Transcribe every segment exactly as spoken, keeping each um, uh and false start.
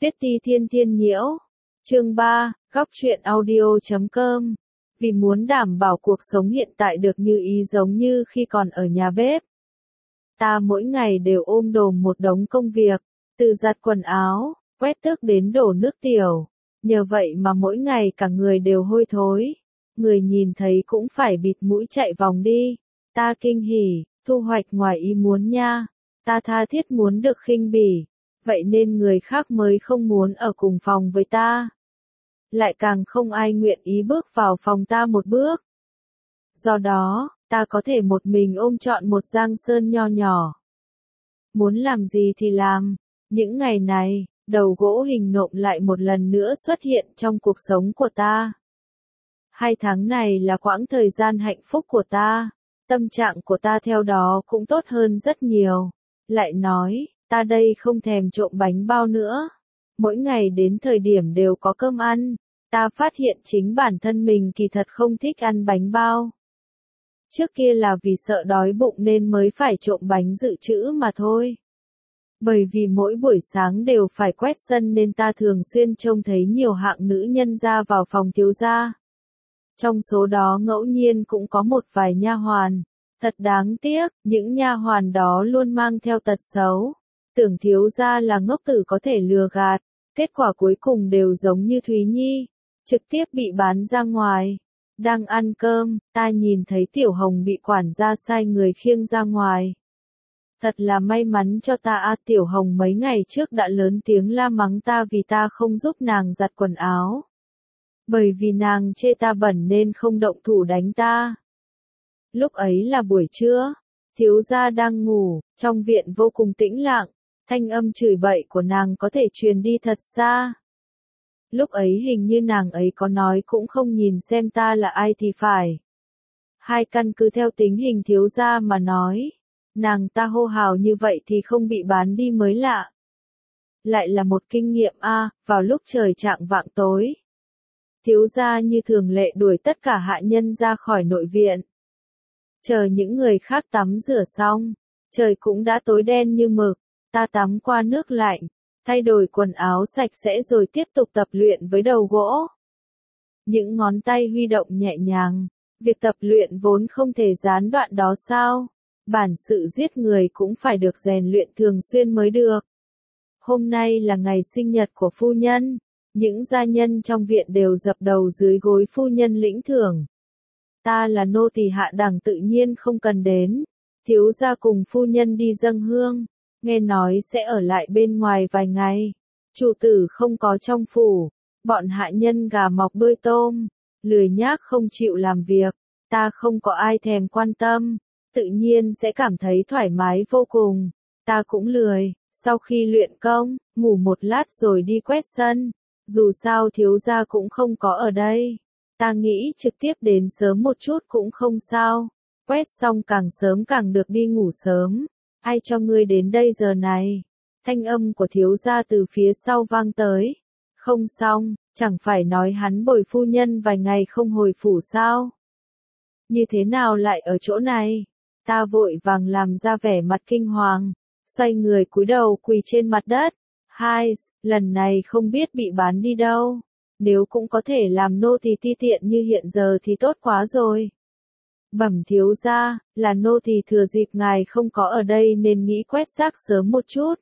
Viết ti thiên thiên nhiễu. Chương ba, góc truyện audio chấm com. Vì muốn đảm bảo cuộc sống hiện tại được như ý giống như khi còn ở nhà bếp. Ta mỗi ngày đều ôm đồm một đống công việc, từ giặt quần áo, quét tước đến đổ nước tiểu. Nhờ vậy mà mỗi ngày cả người đều hôi thối. Người nhìn thấy cũng phải bịt mũi chạy vòng đi. Ta kinh hỉ, thu hoạch ngoài ý muốn nha. Ta tha thiết muốn được khinh bỉ. Vậy nên người khác mới không muốn ở cùng phòng với ta. Lại càng không ai nguyện ý bước vào phòng ta một bước. Do đó, ta có thể một mình ôm trọn một giang sơn nho nhỏ. Muốn làm gì thì làm. Những ngày này, đầu gỗ hình nộm lại một lần nữa xuất hiện trong cuộc sống của ta. Hai tháng này là quãng thời gian hạnh phúc của ta. Tâm trạng của ta theo đó cũng tốt hơn rất nhiều. Lại nói, ta đây không thèm trộm bánh bao nữa. Mỗi ngày đến thời điểm đều có cơm ăn. Ta phát hiện chính bản thân mình kỳ thật không thích ăn bánh bao. Trước kia là vì sợ đói bụng nên mới phải trộm bánh dự trữ mà thôi. Bởi vì mỗi buổi sáng đều phải quét sân nên ta thường xuyên trông thấy nhiều hạng nữ nhân ra vào phòng thiếu gia. Trong số đó ngẫu nhiên cũng có một vài nha hoàn. Thật đáng tiếc, những nha hoàn đó luôn mang theo tật xấu. Tưởng thiếu gia là ngốc tử có thể lừa gạt. Kết quả cuối cùng đều giống như Thúy Nhi. Trực tiếp bị bán ra ngoài. Đang ăn cơm, ta nhìn thấy Tiểu Hồng bị quản gia sai người khiêng ra ngoài. Thật là may mắn cho ta a, Tiểu Hồng mấy ngày trước đã lớn tiếng la mắng ta vì ta không giúp nàng giặt quần áo. Bởi vì nàng chê ta bẩn nên không động thủ đánh ta. Lúc ấy là buổi trưa, thiếu gia đang ngủ, trong viện vô cùng tĩnh lặng, thanh âm chửi bậy của nàng có thể truyền đi thật xa. Lúc ấy hình như nàng ấy có nói cũng không nhìn xem ta là ai thì phải. Hai căn cứ theo tính hình thiếu gia mà nói. Nàng ta hô hào như vậy thì không bị bán đi mới lạ. Lại là một kinh nghiệm a, vào lúc trời chạng vạng tối. Thiếu gia như thường lệ đuổi tất cả hạ nhân ra khỏi nội viện. Chờ những người khác tắm rửa xong, trời cũng đã tối đen như mực, ta tắm qua nước lạnh, thay đổi quần áo sạch sẽ rồi tiếp tục tập luyện với đầu gỗ. Những ngón tay huy động nhẹ nhàng, việc tập luyện vốn không thể gián đoạn đó sao? Bản sự giết người cũng phải được rèn luyện thường xuyên mới được. Hôm nay là ngày sinh nhật của phu nhân, những gia nhân trong viện đều dập đầu dưới gối phu nhân lĩnh thưởng. Ta là nô tỳ hạ đẳng tự nhiên không cần đến. Thiếu gia cùng phu nhân đi dâng hương, nghe nói sẽ ở lại bên ngoài vài ngày. Chủ tử không có trong phủ, bọn hạ nhân gà mọc đuôi tôm, lười nhác không chịu làm việc, ta không có ai thèm quan tâm, tự nhiên sẽ cảm thấy thoải mái vô cùng. Ta cũng lười, sau khi luyện công, ngủ một lát rồi đi quét sân, dù sao thiếu gia cũng không có ở đây. Ta nghĩ trực tiếp đến sớm một chút cũng không sao, quét xong càng sớm càng được đi ngủ sớm. Ai cho ngươi đến đây giờ này? Thanh âm của thiếu gia từ phía sau vang tới. Không xong, chẳng phải nói hắn bồi phu nhân vài ngày không hồi phủ sao? Như thế nào lại ở chỗ này? Ta vội vàng làm ra vẻ mặt kinh hoàng, xoay người cúi đầu quỳ trên mặt đất. Hai, lần này không biết bị bán đi đâu. Nếu cũng có thể làm nô tỳ ti tiện như hiện giờ thì tốt quá rồi. Bẩm thiếu gia, là nô tỳ thừa dịp ngài không có ở đây nên nghĩ quét rác sớm một chút.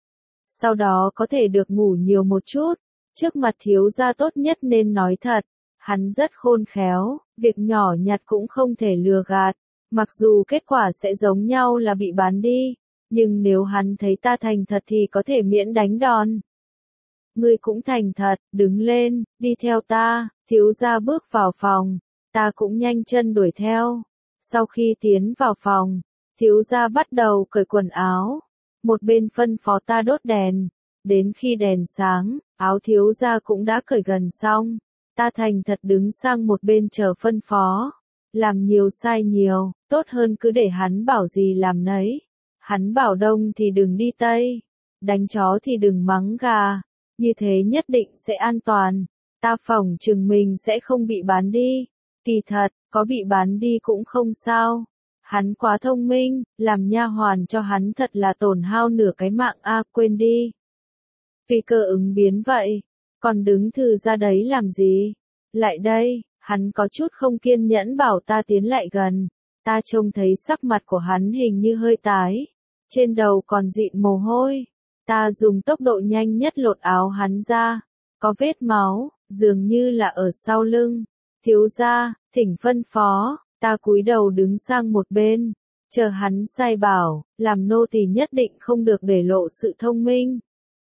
Sau đó có thể được ngủ nhiều một chút. Trước mặt thiếu gia tốt nhất nên nói thật. Hắn rất khôn khéo, việc nhỏ nhặt cũng không thể lừa gạt. Mặc dù kết quả sẽ giống nhau là bị bán đi, nhưng nếu hắn thấy ta thành thật thì có thể miễn đánh đòn. Ngươi cũng thành thật, đứng lên, đi theo ta. Thiếu gia bước vào phòng, ta cũng nhanh chân đuổi theo. Sau khi tiến vào phòng, thiếu gia bắt đầu cởi quần áo. Một bên phân phó ta đốt đèn. Đến khi đèn sáng, áo thiếu gia cũng đã cởi gần xong. Ta thành thật đứng sang một bên chờ phân phó. Làm nhiều sai nhiều, tốt hơn cứ để hắn bảo gì làm nấy. Hắn bảo đông thì đừng đi tây. Đánh chó thì đừng mắng gà. Như thế nhất định sẽ an toàn. Ta phỏng chừng mình sẽ không bị bán đi. Kỳ thật, có bị bán đi cũng không sao. Hắn quá thông minh, làm nha hoàn cho hắn thật là tổn hao nửa cái mạng a, quên đi. Vì cơ ứng biến vậy, còn đứng thừ ra đấy làm gì? Lại đây, hắn có chút không kiên nhẫn bảo ta tiến lại gần, ta trông thấy sắc mặt của hắn hình như hơi tái, trên đầu còn dịn mồ hôi, ta dùng tốc độ nhanh nhất lột áo hắn ra, có vết máu, dường như là ở sau lưng, thiếu gia, thỉnh phân phó, ta cúi đầu đứng sang một bên, chờ hắn sai bảo, làm nô tỳ nhất định không được để lộ sự thông minh.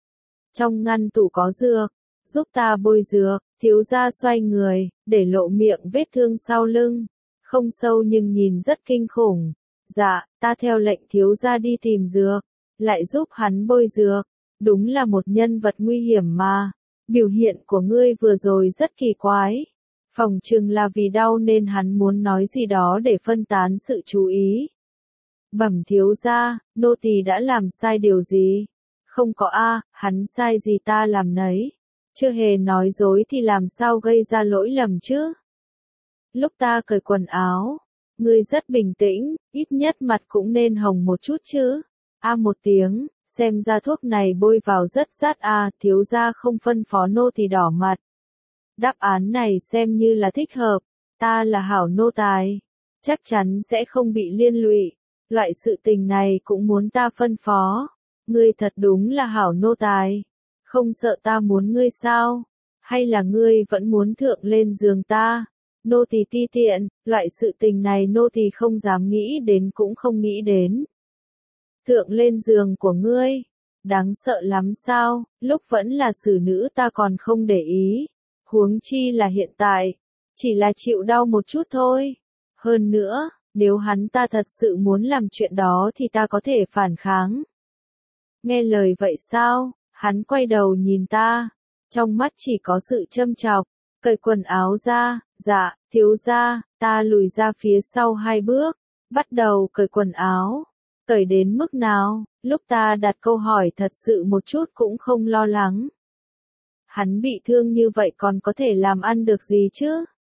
Trong ngăn tủ có dược, giúp ta bôi dược, thiếu gia xoay người, để lộ miệng vết thương sau lưng, không sâu nhưng nhìn rất kinh khủng. Dạ, ta theo lệnh thiếu gia đi tìm dược, lại giúp hắn bôi dược, đúng là một nhân vật nguy hiểm mà, biểu hiện của ngươi vừa rồi rất kỳ quái. Phòng chừng là vì đau nên hắn muốn nói gì đó để phân tán sự chú ý. Bẩm thiếu gia, nô tỳ đã làm sai điều gì? Không có a, hắn sai gì ta làm nấy. Chưa hề nói dối thì làm sao gây ra lỗi lầm chứ? Lúc ta cởi quần áo, ngươi rất bình tĩnh, ít nhất mặt cũng nên hồng một chút chứ. A một tiếng, xem ra thuốc này bôi vào rất rát a, thiếu gia không phân phó nô tỳ đỏ mặt. Đáp án này xem như là thích hợp, ta là hảo nô tài, chắc chắn sẽ không bị liên lụy, loại sự tình này cũng muốn ta phân phó. Ngươi thật đúng là hảo nô tài, không sợ ta muốn ngươi sao? Hay là ngươi vẫn muốn thượng lên giường ta? Nô tỳ ti tiện, loại sự tình này nô tỳ không dám nghĩ đến cũng không nghĩ đến. Thượng lên giường của ngươi, đáng sợ lắm sao? Lúc vẫn là xử nữ ta còn không để ý, huống chi là hiện tại, chỉ là chịu đau một chút thôi. Hơn nữa, nếu hắn ta thật sự muốn làm chuyện đó thì ta có thể phản kháng. Nghe lời vậy sao? Hắn quay đầu nhìn ta, trong mắt chỉ có sự châm chọc, cởi quần áo ra, dạ, thiếu gia, ta lùi ra phía sau hai bước, bắt đầu cởi quần áo. Cởi đến mức nào? Lúc ta đặt câu hỏi thật sự một chút cũng không lo lắng. Hắn bị thương như vậy còn có thể làm ăn được gì chứ?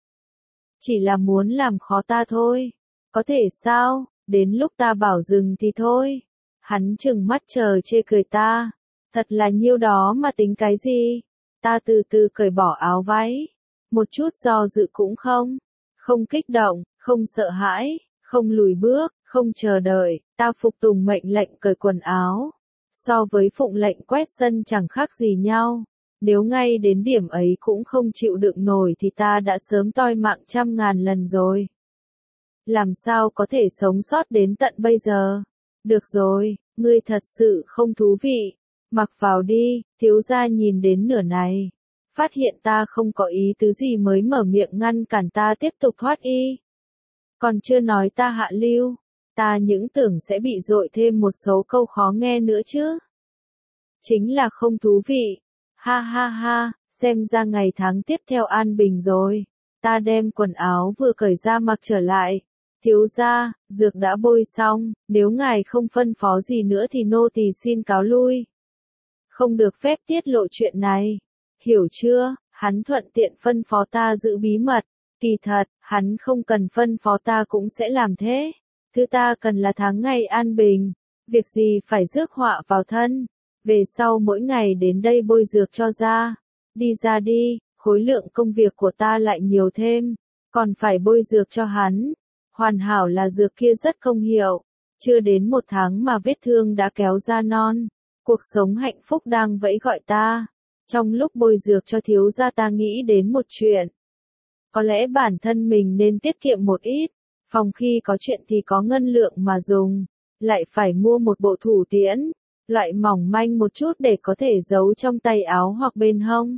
Chỉ là muốn làm khó ta thôi. Có thể sao? Đến lúc ta bảo dừng thì thôi. Hắn trừng mắt chờ chê cười ta. Thật là nhiêu đó mà tính cái gì? Ta từ từ cởi bỏ áo váy. Một chút do dự cũng không. Không kích động, không sợ hãi, không lùi bước, không chờ đợi. Ta phục tùng mệnh lệnh cởi quần áo. So với phụng lệnh quét sân chẳng khác gì nhau. Nếu ngay đến điểm ấy cũng không chịu đựng nổi thì ta đã sớm toi mạng trăm ngàn lần rồi. Làm sao có thể sống sót đến tận bây giờ? Được rồi, ngươi thật sự không thú vị. Mặc vào đi, thiếu gia nhìn đến nửa này. Phát hiện ta không có ý tứ gì mới mở miệng ngăn cản ta tiếp tục thoát y. Còn chưa nói ta hạ lưu, ta những tưởng sẽ bị dội thêm một số câu khó nghe nữa chứ. Chính là không thú vị. Ha ha ha, xem ra ngày tháng tiếp theo an bình rồi. Ta đem quần áo vừa cởi ra mặc trở lại. Thiếu gia, dược đã bôi xong, nếu ngài không phân phó gì nữa thì nô tỳ xin cáo lui. Không được phép tiết lộ chuyện này. Hiểu chưa? Hắn thuận tiện phân phó ta giữ bí mật. Kỳ thật, hắn không cần phân phó ta cũng sẽ làm thế. Thứ ta cần là tháng ngày an bình. Việc gì phải rước họa vào thân. Về sau mỗi ngày đến đây bôi dược cho ra. Đi ra đi, khối lượng công việc của ta lại nhiều thêm. Còn phải bôi dược cho hắn. Hoàn hảo là dược kia rất công hiệu. Chưa đến một tháng mà vết thương đã kéo ra non. Cuộc sống hạnh phúc đang vẫy gọi ta. Trong lúc bôi dược cho thiếu gia ta nghĩ đến một chuyện. Có lẽ bản thân mình nên tiết kiệm một ít. Phòng khi có chuyện thì có ngân lượng mà dùng. Lại phải mua một bộ thủ tiễn. Loại mỏng manh một chút để có thể giấu trong tay áo hoặc bên hông.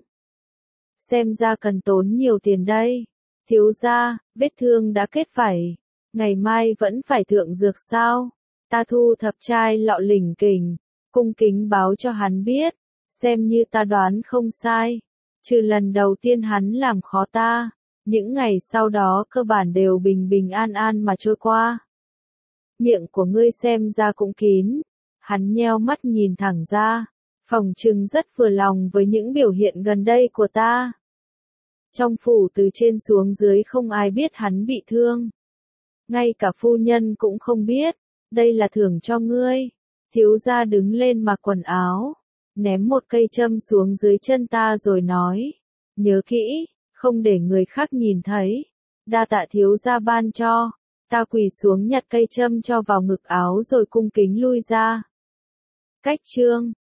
Xem ra cần tốn nhiều tiền đây. Thiếu gia, vết thương đã kết vảy. Ngày mai vẫn phải thượng dược sao? Ta thu thập chai lọ lỉnh kỉnh. Cung kính báo cho hắn biết. Xem như ta đoán không sai. Trừ lần đầu tiên hắn làm khó ta. Những ngày sau đó cơ bản đều bình bình an an mà trôi qua. Miệng của ngươi xem ra cũng kín. Hắn nheo mắt nhìn thẳng ra. Phòng trừng rất vừa lòng với những biểu hiện gần đây của ta. Trong phủ từ trên xuống dưới không ai biết hắn bị thương. Ngay cả phu nhân cũng không biết. Đây là thưởng cho ngươi. Thiếu gia đứng lên mặc quần áo. ném một cây châm xuống dưới chân ta rồi nói, nhớ kỹ, không để người khác nhìn thấy, đa tạ thiếu gia ban cho. Ta quỳ xuống nhặt cây châm cho vào ngực áo rồi cung kính lui ra. Cách chương